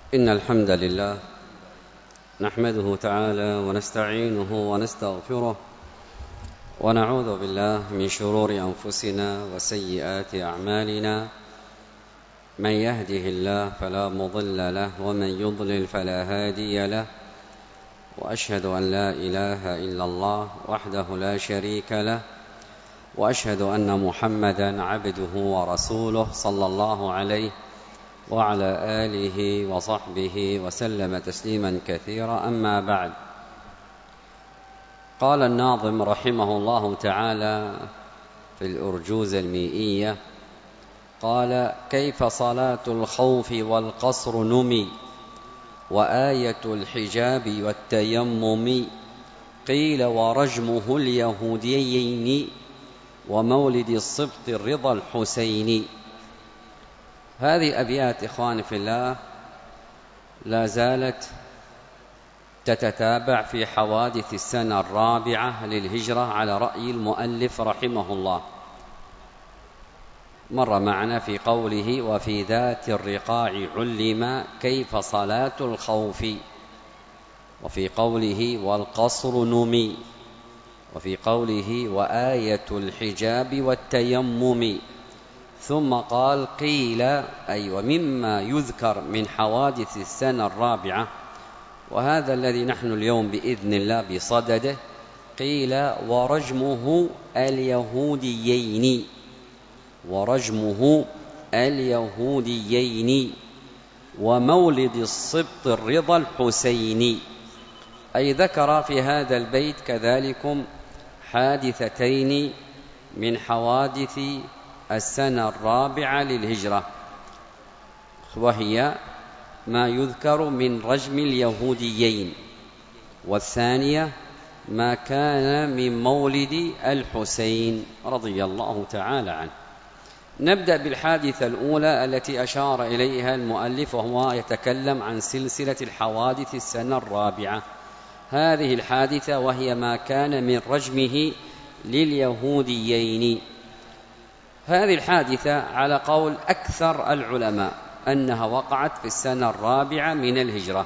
إن الحمد لله نحمده تعالى ونستعينه ونستغفره ونعوذ بالله من شرور أنفسنا وسيئات أعمالنا. من يهده الله فلا مضل له ومن يضلل فلا هادي له، وأشهد أن لا إله إلا الله وحده لا شريك له، وأشهد أن محمدا عبده ورسوله صلى الله عليه وعلى آله وصحبه وسلم تسليما كثيرا. أما بعد، قال الناظم رحمه الله تعالى في الأرجوز المئية، قال: كيف صلاة الخوف والقصر نمي، وآية الحجاب والتيمم، قيل ورجمه اليهوديين، ومولد الصبط الرضا الحسين. هذه أبيات إخواني في الله لا زالت تتتابع في حوادث السنة الرابعة للهجرة على رأي المؤلف رحمه الله. مر معنا في قوله: وفي ذات الرقاع علم كيف صلاة الخوف، وفي قوله: والقصر نمي، وفي قوله: وآية الحجاب والتيمم. ثم قال: قيل، أي ومما يذكر من حوادث السنة الرابعة، وهذا الذي نحن اليوم بإذن الله بصدده، قيل ورجمه اليهوديين، ورجمه اليهوديين، ومولد الصبط الرضا الحسين. أي ذكر في هذا البيت كذلكم حادثتين من حوادث السنة الرابعة للهجرة، وهي ما يذكر من رجم اليهوديين، والثانية ما كان من مولد الحسين رضي الله تعالى عنه. نبدأ بالحادثة الأولى التي أشار إليها المؤلف، وهو يتكلم عن سلسلة الحوادث السنة الرابعة. هذه الحادثة وهي ما كان من رجمه لليهوديين. هذه الحادثة على قول أكثر العلماء أنها وقعت في السنة الرابعة من الهجرة،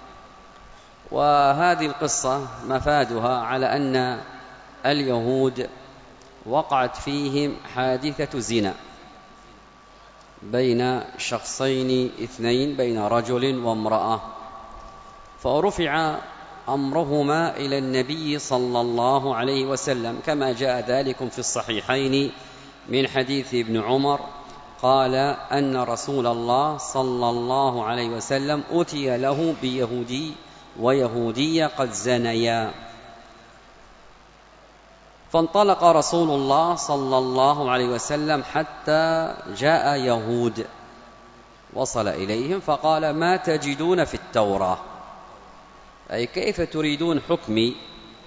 وهذه القصة مفادها على أن اليهود وقعت فيهم حادثة زنا بين شخصين اثنين، بين رجل وامرأة، فرفع أمرهما إلى النبي صلى الله عليه وسلم، كما جاء ذلك في الصحيحين من حديث ابن عمر قال أن رسول الله صلى الله عليه وسلم أتي له بيهودي ويهودية قد زنيا، فانطلق رسول الله صلى الله عليه وسلم حتى جاء يهود، وصل إليهم فقال: ما تجدون في التوراة؟ أي كيف تريدون حكمي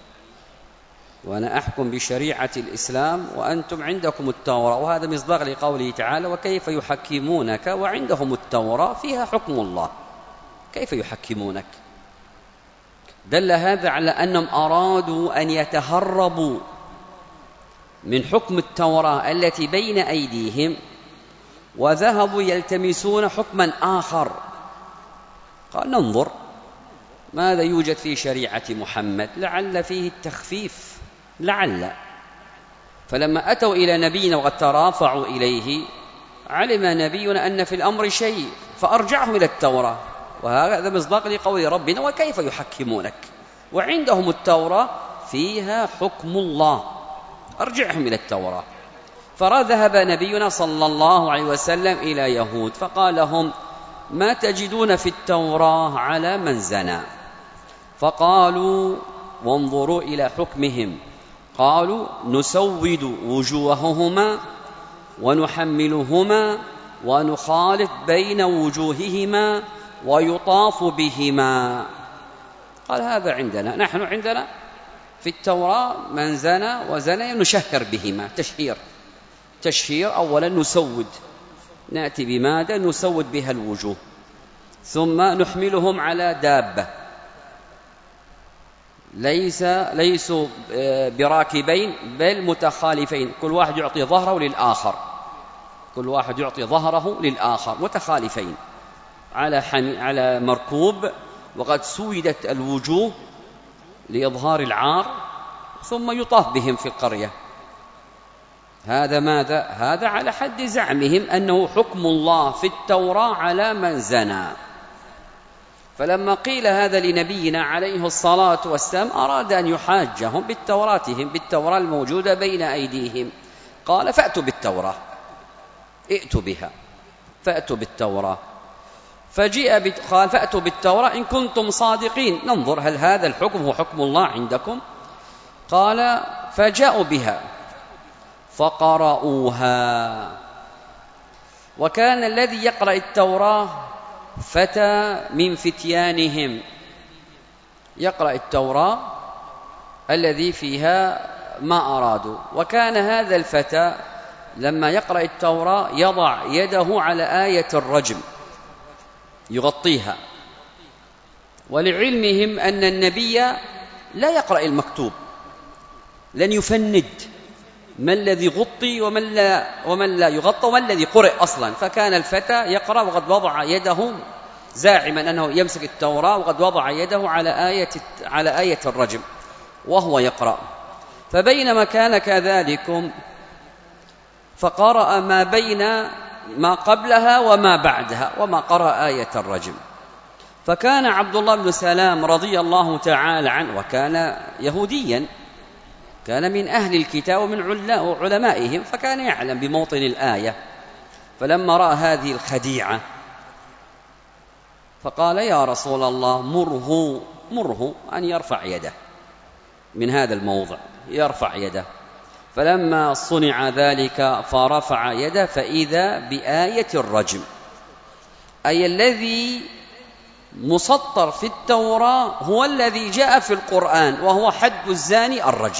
وأنا أحكم بشريعة الإسلام وأنتم عندكم التوراة؟ وهذا مصداق لقوله تعالى: وكيف يحكمونك وعندهم التوراة فيها حكم الله. كيف يحكمونك؟ دل هذا على أنهم أرادوا أن يتهربوا من حكم التوراة التي بين أيديهم، وذهبوا يلتمسون حكما آخر. قال: ننظر ماذا يوجد في شريعة محمد، لعل فيه التخفيف، لعل. فلما أتوا إلى نبينا وقد ترافعوا إليه، علم نبينا أن في الأمر شيء، فأرجعهم إلى التوراة. وهذا مصداق لقول ربنا: وكيف يحكمونك وعندهم التوراة فيها حكم الله. أرجعهم إلى التوراة. فذهب نبينا صلى الله عليه وسلم إلى يهود فقال لهم: ما تجدون في التوراة على من زنى؟ فقالوا: وانظروا إلى حكمهم، قالوا: نسود وجوههما ونحملهما ونخالط بين وجوههما ويطاف بهما. قال: هذا عندنا، نحن عندنا في التوراة من زنى وزنى نشهر بهما تشهير. أولا نسود، نأتي بماذا؟ نسود بها الوجوه، ثم نحملهم على دابة، ليسوا براكبين بل متخالفين، كل واحد يعطي ظهره للآخر، متخالفين على مركوب وقد سودت الوجوه لإظهار العار، ثم يطاف بهم في القرية. هذا ماذا؟ هذا على حد زعمهم أنه حكم الله في التوراة على من زنى. فلما قيل هذا لنبينا عليه الصلاة والسلام أراد أن يحاجهم بالتوراة الموجودة بين أيديهم. قال فأتوا بالتوراة، ائتوا بها، فأتوا بالتوراة. قال فأتوا بالتوراة إن كنتم صادقين، ننظر هل هذا الحكم هو حكم الله عندكم. قال فجاءوا بها فقرأوها. وكان الذي يقرأ التوراة فتى من فتيانهم، يقرأ التوراة الذي فيها ما أرادوا. وكان هذا الفتى لما يقرأ التوراة يضع يده على آية الرجم يغطيها، ولعلمهم أن النبي لا يقرأ المكتوب، لن يفند ما الذي غطي ومن لا يغطى وما الذي قرئ أصلا. فكان الفتى يقرأ وقد وضع يده زاعما أنه يمسك التوراة، وقد وضع يده على آية الرجم وهو يقرأ. فبينما كان كذلك فقرأ ما بين ما قبلها وما بعدها، وما قرأ آية الرجم. فكان عبد الله بن سلام رضي الله تعالى عنه، وكان يهوديا، كان من أهل الكتاب ومن علمائهم، فكان يعلم بموطن الآية. فلما رأى هذه الخديعة فقال يا رسول الله مره أن يرفع يده من هذا الموضع، يرفع يده. فلما صنع ذلك فرفع يده فإذا بآية الرجم، أي الذي مسطر في التوراة هو الذي جاء في القرآن، وهو حد الزاني الرجم،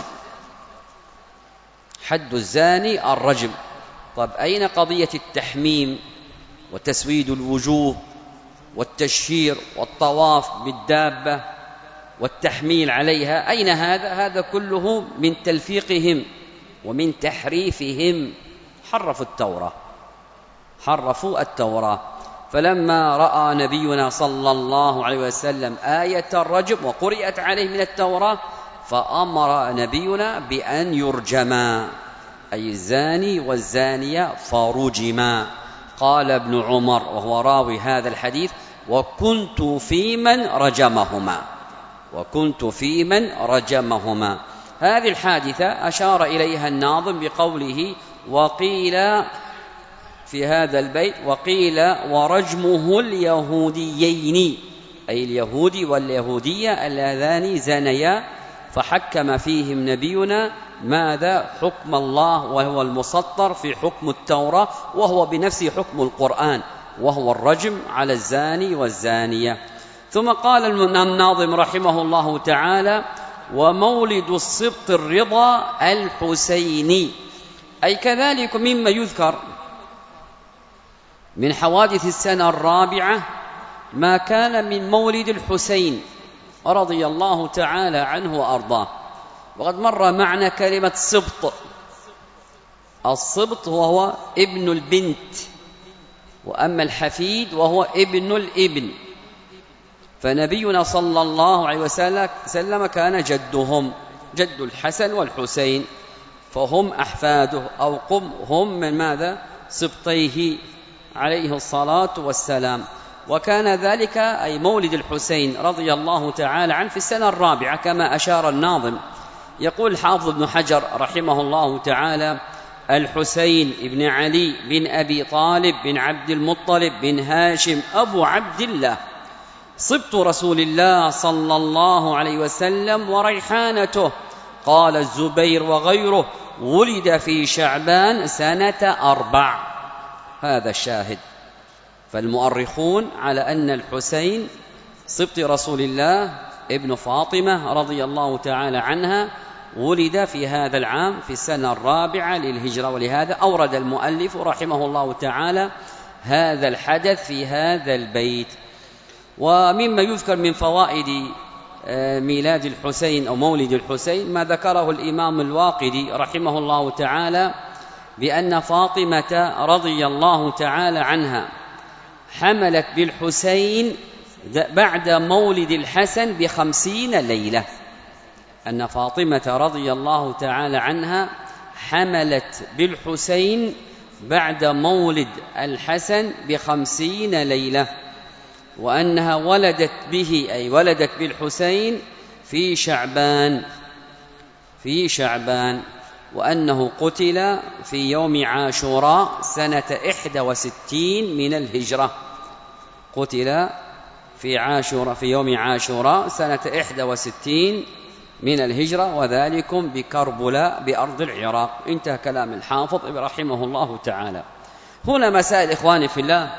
حد الزاني الرجم. طب أين قضية التحميم وتسويد الوجوه والتشهير والطواف بالدابة والتحميل عليها؟ أين هذا؟ هذا كله من تلفيقهم ومن تحريفهم، حرفوا التوراة. فلما رأى نبينا صلى الله عليه وسلم آية الرجم وقرئت عليه من التوراة فأمر نبينا بأن يرجما، أي الزاني والزانية فرجما. قال ابن عمر وهو راوي هذا الحديث وكنت في من رجمهما. هذه الحادثة أشار إليها الناظم بقوله وقيل في هذا البيت وقيل ورجمه اليهوديين، أي اليهودي واليهودية اللذان زنيا، فحكم فيهم نبينا ماذا؟ حكم الله، وهو المسطر في حكم التوراة، وهو بنفسه حكم القرآن، وهو الرجم على الزاني والزانية. ثم قال الناظم رحمه الله تعالى ومولد السبط الرضا الحسيني، أي كذلك مما يذكر من حوادث السنة الرابعة ما كان من مولد الحسين رضي الله تعالى عنه وأرضاه. وقد مر معنا كلمة سبط. السبط وهو ابن البنت، وأما الحفيد وهو ابن الابن. فنبينا صلى الله عليه وسلم كان جدهم جد الحسن والحسين، فهم أحفاده أو هم من ماذا؟ سبطيه عليه الصلاة والسلام. وكان ذلك أي مولد الحسين رضي الله تعالى عنه في السنة الرابعة كما أشار الناظم. يقول الحافظ ابن حجر رحمه الله تعالى الحسين بن علي بن أبي طالب بن عبد المطلب بن هاشم أبو عبد الله صبت رسول الله صلى الله عليه وسلم وريحانته. قال الزبير وغيره ولد في شعبان سنة 4. هذا الشاهد. فالمؤرخون على أن الحسين صبت رسول الله ابن فاطمة رضي الله تعالى عنها ولد في هذا العام في السنة 4 للهجرة، ولهذا أورد المؤلف رحمه الله تعالى هذا الحدث في هذا البيت. ومما يذكر من فوائد ميلاد الحسين أو مولد الحسين ما ذكره الإمام الواقدي رحمه الله تعالى بأن فاطمة رضي الله تعالى عنها حملت بالحسين بعد مولد الحسن ب50 ليلة، أن فاطمة رضي الله تعالى عنها حملت بالحسين بعد مولد الحسن ب50 ليلة، وأنها ولدت به أي ولدت بالحسين في شعبان، وأنه قتل في يوم عاشوراء سنة 61 من الهجرة، قتل في يوم عاشوراء سنة 61 من الهجرة، وذلكم بكربلاء بأرض العراق. انتهى كلام الحافظ رحمه الله تعالى. هنا مسائل إخواني في الله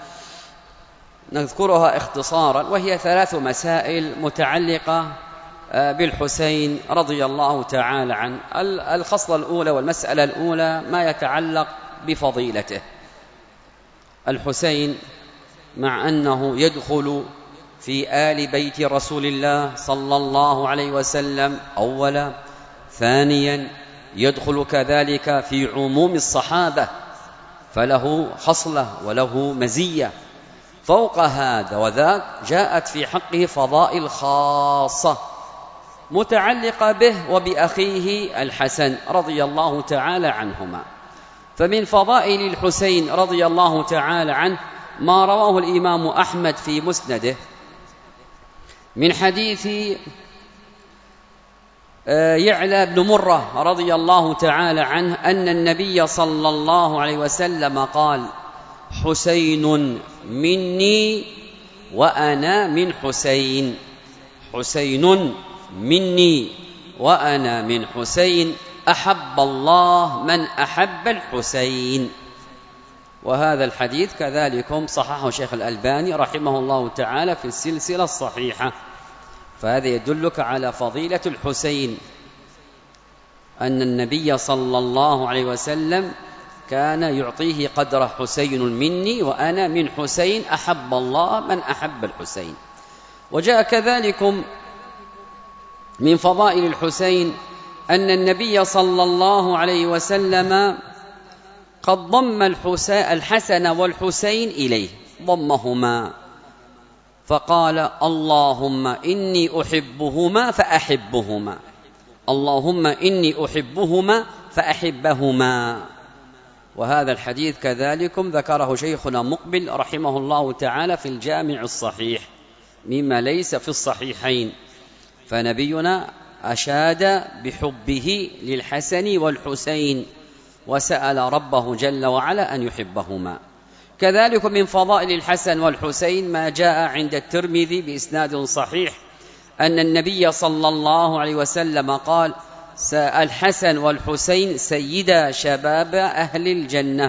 نذكرها اختصارا، وهي 3 مسائل متعلقة بالحسين رضي الله تعالى عنه. الخصلة الأولى والمسألة الأولى ما يتعلق بفضيلته. الحسين مع أنه يدخل في آل بيت رسول الله صلى الله عليه وسلم أولا، ثانيا يدخل كذلك في عموم الصحابة، فله خصلة وله مزية. فوق هذا وذاك جاءت في حقه فضائل خاصة متعلقة به وبأخيه الحسن رضي الله تعالى عنهما. فمن فضائل الحسين رضي الله تعالى عنه ما رواه الإمام أحمد في مسنده من حديث يعلى بن مرة رضي الله تعالى عنه أن النبي صلى الله عليه وسلم قال: حسين مني وأنا من حسين، حسين مني وأنا من حسين، أحب الله من أحب الحسين. وهذا الحديث كذلكم صححه شيخ الألباني رحمه الله تعالى في السلسلة الصحيحة. فهذا يدلك على فضيلة الحسين، أن النبي صلى الله عليه وسلم كان يعطيه قدر حسين مني وأنا من حسين، أحب الله من أحب الحسين. وجاء كذلكم من فضائل الحسين أن النبي صلى الله عليه وسلم قد ضم الحسن والحسين إليه، ضمهما فقال: اللهم إني أحبهما فأحبهما، اللهم إني أحبهما فأحبهما. وهذا الحديث كذلكم ذكره شيخنا مقبل رحمه الله تعالى في الجامع الصحيح مما ليس في الصحيحين. فنبينا أشاد بحبه للحسن والحسين وسأل ربه جل وعلا أن يحبهما. كذلك من فضائل الحسن والحسين ما جاء عند الترمذي بإسناد صحيح أن النبي صلى الله عليه وسلم قال: الحسن والحسين سيدا شباب أهل الجنة،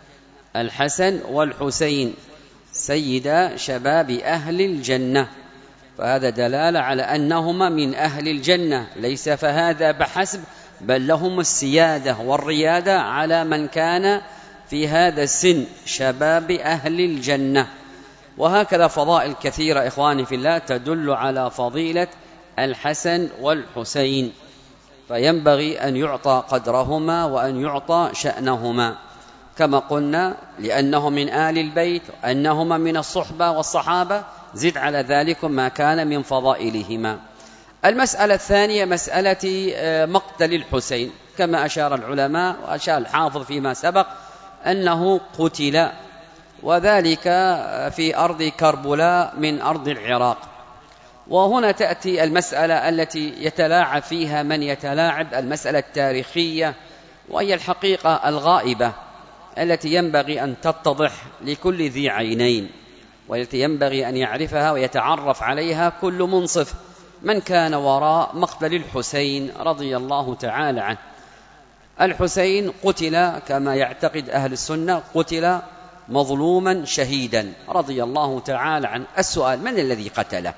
الحسن والحسين سيدا شباب أهل الجنة. فهذا دلالة على أنهما من أهل الجنة، ليس فهذا بحسب، بل لهم السيادة والريادة على من كان في هذا السن، شباب أهل الجنة. وهكذا فضائل كثيرة إخواني في الله تدل على فضيلة الحسن والحسين، فينبغي أن يعطى قدرهما وأن يعطى شأنهما كما قلنا، لأنهم من آل البيت، أنهما من الصحبة والصحابة، زد على ذلك ما كان من فضائلهما. المسألة الثانية مسألة مقتل الحسين، كما أشار العلماء وأشار الحافظ فيما سبق أنه قتل، وذلك في أرض كربلاء من أرض العراق. وهنا تأتي المسألة التي يتلاعب فيها من يتلاعب، المسألة التاريخية، وهي الحقيقة الغائبة التي ينبغي أن تتضح لكل ذي عينين، والتي ينبغي أن يعرفها ويتعرف عليها كل منصف من كان وراء مقتل الحسين رضي الله تعالى عنه. الحسين قتل كما يعتقد أهل السنة، قتل مظلوما شهيدا رضي الله تعالى عنه. السؤال: من الذي قتله؟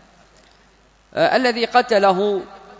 الذي قتله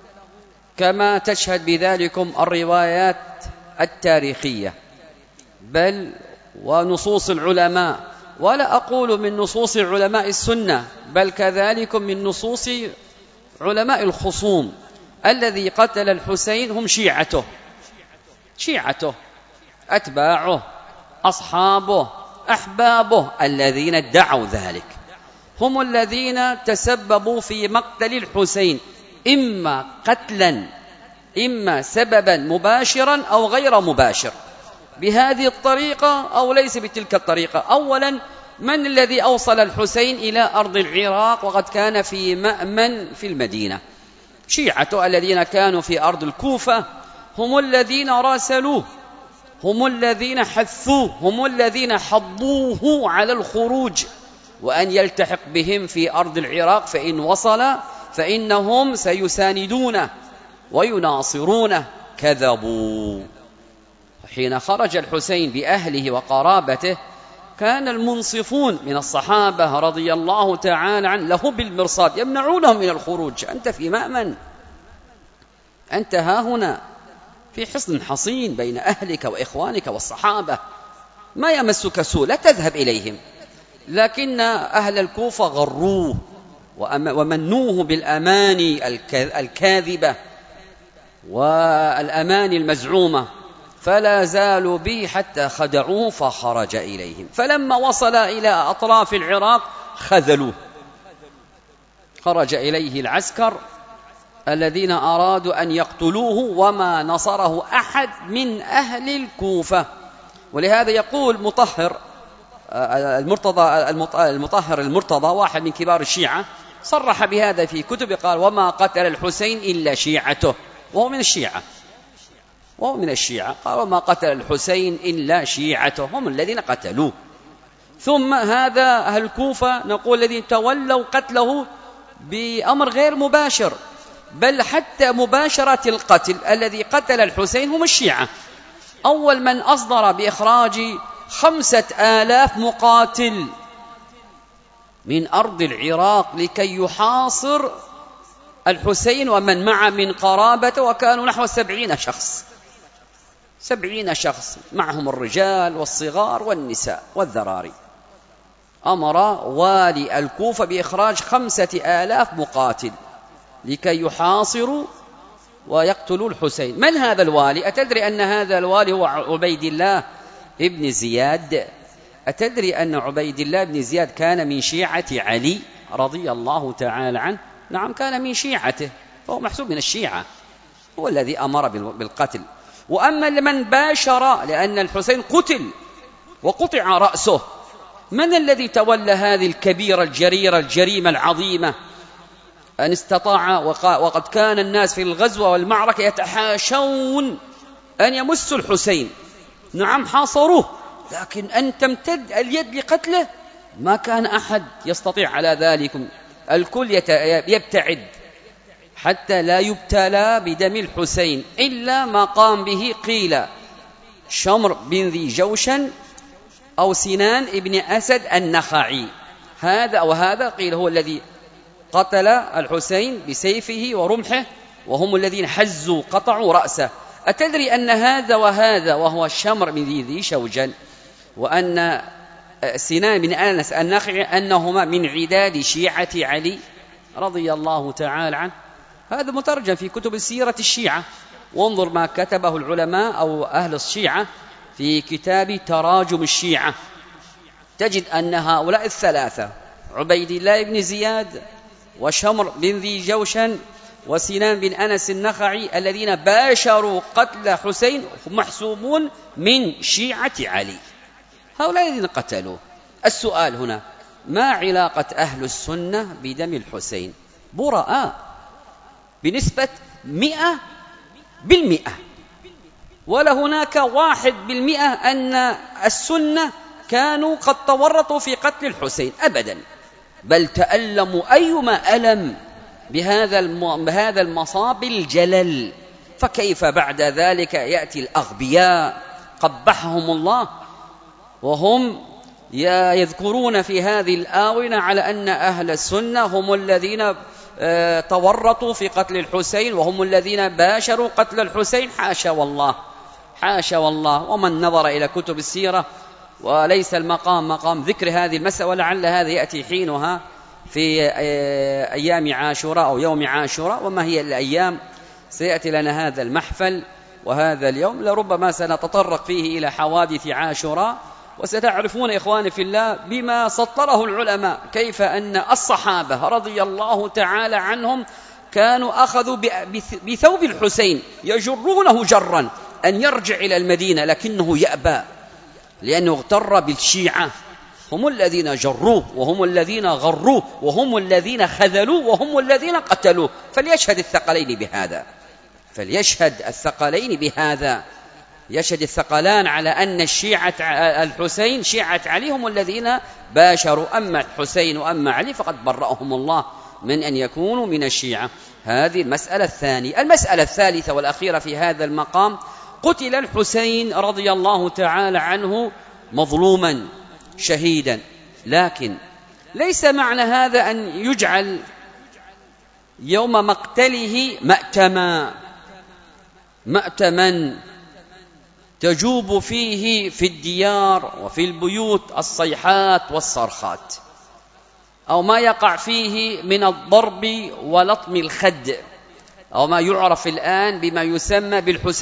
كما تشهد بذلكم الروايات التاريخية، بل ونصوص العلماء، ولا أقول من نصوص علماء السنة، بل كذلك من نصوص علماء الخصوم. الذي قتل الحسين هم شيعته، أتباعه، أصحابه، أحبابه الذين ادعوا ذلك هم الذين تسببوا في مقتل الحسين، إما قتلا إما سببا مباشرا أو غير مباشر، بهذه الطريقة أو ليس بتلك الطريقة. أولا، من الذي أوصل الحسين إلى أرض العراق وقد كان في مأمن في المدينة؟ شيعته الذين كانوا في أرض الكوفة، هم الذين راسلوه، هم الذين حثوه، هم الذين حضوه على الخروج وأن يلتحق بهم في أرض العراق، فإن وصل فإنهم سيساندونه ويناصرونه. كذبوا. حين خرج الحسين بأهله وقرابته كان المنصفون من الصحابة رضي الله تعالى عنه له بالمرصاد يمنعونهم من الخروج. أنت في مأمن، أنت ها هنا في حصن حصين بين أهلك وإخوانك والصحابة، ما يمسك سوء، لا تذهب إليهم. لكن أهل الكوفة غروه ومنوه بالأماني الكاذبة والأماني المزعومة، فلا زالوا به حتى خدعوه فخرج إليهم. فلما وصل إلى أطراف العراق خذلوه، خرج إليه العسكر الذين أرادوا أن يقتلوه وما نصره أحد من أهل الكوفة. ولهذا يقول مطهر المرتضى واحد من كبار الشيعة صرح بهذا في كتب، قال: وما قتل الحسين إلا شيعته، وهو من الشيعة، قال: وما قتل الحسين إلا شيعته، هم الذين قتلوه. ثم هذا أهل الكوفة نقول الذين تولوا قتله بأمر غير مباشر، بل حتى مباشرة القتل الذي قتل الحسين هم الشيعة. أول من أصدر بإخراج 5,000 مقاتل من أرض العراق لكي يحاصر الحسين ومن معه من قرابته، وكانوا نحو 70 شخص معهم الرجال والصغار والنساء والذراري. أمر والي الكوفة بإخراج 5,000 مقاتل لكي يحاصروا ويقتلوا الحسين. من هذا الوالي؟ أتدري أن هذا الوالي هو عبيد الله ابن زياد؟ أتدري أن عبيد الله بن زياد كان من شيعة علي رضي الله تعالى عنه؟ نعم، كان من شيعته، فهو محسوب من الشيعة، هو الذي أمر بالقتل. وأما لمن باشر، لأن الحسين قتل وقطع رأسه، من الذي تولى هذه الكبيرة الجريرة الجريمة العظيمة؟ أن استطاع، وقد كان الناس في الغزوة والمعركة يتحاشون أن يمسوا الحسين، نعم حاصروه، لكن أن تمتد اليد لقتله ما كان أحد يستطيع على ذلك. الكل يبتعد حتى لا يبتلى بدم الحسين إلا ما قام به قيل شمر بن ذي جوشن أو سنان ابن أسد النخعي، هذا قيل هو الذي قتل الحسين بسيفه ورمحه، وهم الذين حزوا قطعوا رأسه. أتدري أن هذا وهو شمر بن ذي شوجن وأن سنان بن أنس النخعي أنهما من عداد شيعة علي رضي الله تعالى عنه؟ هذا مترجم في كتب سيرة الشيعة، وانظر ما كتبه العلماء أو أهل الشيعة في كتاب تراجم الشيعة، تجد أن هؤلاء الثلاثة عبيد الله بن زياد وشمر بن ذي جوشن وسنان بن أنس النخعي الذين باشروا قتل حسين محسوبون من شيعة علي، هؤلاء الذين قتلوه. السؤال هنا: ما علاقة أهل السنة بدم الحسين؟ براء بنسبة 100%، ولا هناك 1% أن السنة كانوا قد تورطوا في قتل الحسين أبدا، بل تألموا أيما ألم بهذا المصاب الجلل. فكيف بعد ذلك يأتي الأغبياء قبحهم الله وهم يذكرون في هذه الآونة على أن أهل السنة هم الذين تورطوا في قتل الحسين وهم الذين باشروا قتل الحسين؟ حاشا والله، حاشا والله. ومن نظر إلى كتب السيرة، وليس المقام مقام ذكر هذه المسألة، ولعل هذا يأتي حينها في أيام عاشوراء أو يوم عاشوراء، وما هي الأيام سيأتي لنا هذا المحفل وهذا اليوم، لربما سنتطرق فيه إلى حوادث عاشوراء وستعرفون إخواني في الله بما سطره العلماء كيف أن الصحابة رضي الله تعالى عنهم كانوا أخذوا بثوب الحسين يجرونه جرا أن يرجع إلى المدينة، لكنه يأبى لأنه اغتر بالشيعة، هم الذين جروه وهم الذين غروه وهم الذين خذلوه وهم الذين قتلوه. فليشهد الثقلين بهذا، يشهد الثقلان على أن الشيعة الحسين شيعة علي هم الذين باشروا، أما الحسين وأما علي فقد برأهم الله من أن يكونوا من الشيعة. هذه المسألة الثانية. المسألة الثالثة والأخيرة في هذا المقام: قتل الحسين رضي الله تعالى عنه مظلوما شهيدا، لكن ليس معنى هذا أن يجعل يوم مقتله مأتما تجوب فيه في الديار وفي البيوت الصيحات والصرخات، أو ما يقع فيه من الضرب ولطم الخد، أو ما يعرف الآن بما يسمى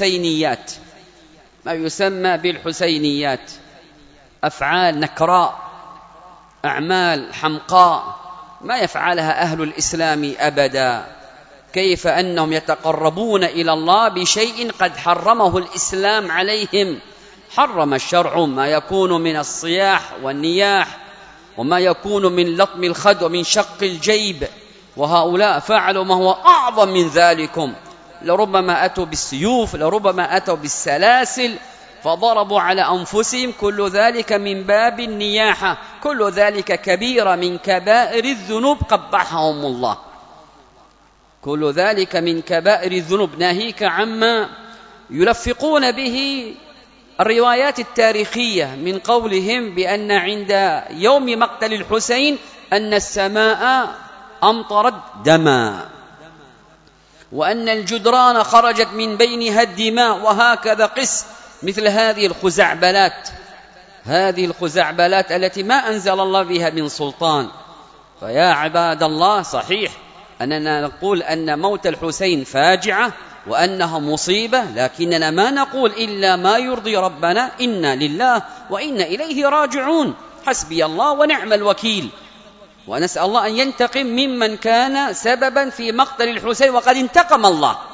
بالحسينيات، أفعال نكراء، أعمال حمقاء ما يفعلها أهل الإسلام أبدا. كيف أنهم يتقربون إلى الله بشيء قد حرمه الإسلام عليهم. حرم الشرع ما يكون من الصياح والنياح وما يكون من لطم الخد ومن شق الجيب، وهؤلاء فعلوا ما هو أعظم من ذلكم. لربما أتوا بالسيوف، لربما أتوا بالسلاسل فضربوا على أنفسهم، كل ذلك من باب النياحة، كل ذلك كبيرة من كبائر الذنوب قبحهم الله، كل ذلك من كبائر الذنوب، ناهيك عما يلفقون به الروايات التاريخية من قولهم بأن عند يوم مقتل الحسين أن السماء أمطرت دما، وأن الجدران خرجت من بينها الدماء، وهكذا قس مثل هذه الخزعبلات التي ما أنزل الله بها من سلطان. فيا عباد الله، صحيح أننا نقول أن موت الحسين فاجعة وأنها مصيبة، لكننا ما نقول إلا ما يرضي ربنا: إنا لله وإنا إليه راجعون، حسبي الله ونعم الوكيل. ونسأل الله أن ينتقم ممن كان سببا في مقتل الحسين، وقد انتقم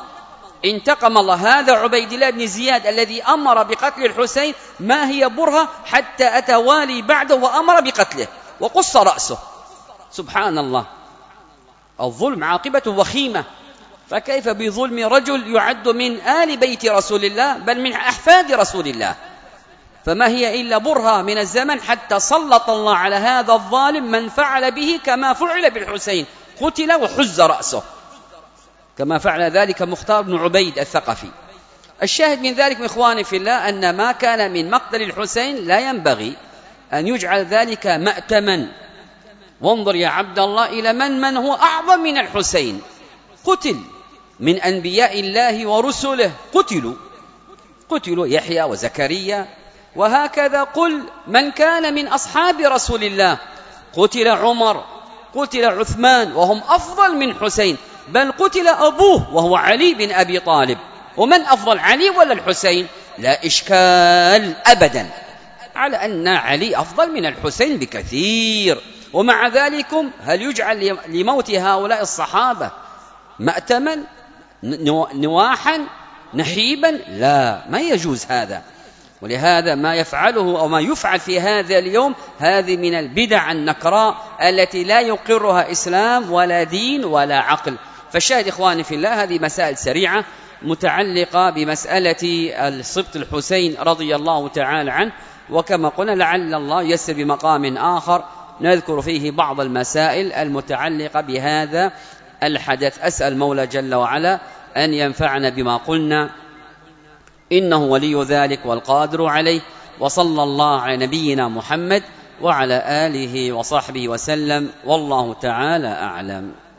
الله. هذا عبيد الله بن زياد الذي أمر بقتل الحسين ما هي برهة حتى أتى والي بعده وأمر بقتله وقص رأسه. سبحان الله، الظلم عاقبة وخيمة، فكيف بظلم رجل يعد من آل بيت رسول الله بل من أحفاد رسول الله؟ فما هي إلا برهة من الزمن حتى سلط الله على هذا الظالم من فعل به كما فعل بالحسين، قتل وحز رأسه، كما فعل ذلك مختار بن عبيد الثقفي. الشاهد من ذلك إخواني في الله أن ما كان من مقتل الحسين لا ينبغي أن يجعل ذلك مأتما. وانظر يا عبد الله إلى من هو أعظم من الحسين، قتل من أنبياء الله ورسله، قتلوا يحيى وزكريا، وهكذا قل من كان من أصحاب رسول الله، قتل عمر، قتل عثمان وهم أفضل من حسين، بل قتل أبوه وهو علي بن أبي طالب. ومن أفضل، علي ولا الحسين؟ لا إشكال أبدا على أن علي أفضل من الحسين بكثير. ومع ذلك هل يجعل لموت هؤلاء الصحابة مأتما نواحا نحيبا؟ لا، ما يجوز هذا. ولهذا ما يفعله أو ما يفعل في هذا اليوم هذه من البدع النكراء التي لا يقرها إسلام ولا دين ولا عقل. فالشاهد إخواني في الله، هذه مسائل سريعة متعلقة بمسألة السبط الحسين رضي الله تعالى عنه، وكما قلنا لعل الله يسر بمقام آخر نذكر فيه بعض المسائل المتعلقة بهذا الحدث. أسأل مولى جل وعلا أن ينفعنا بما قلنا، إنه ولي ذلك والقادر عليه. وصلى الله على نبينا محمد وعلى آله وصحبه وسلم، والله تعالى أعلم.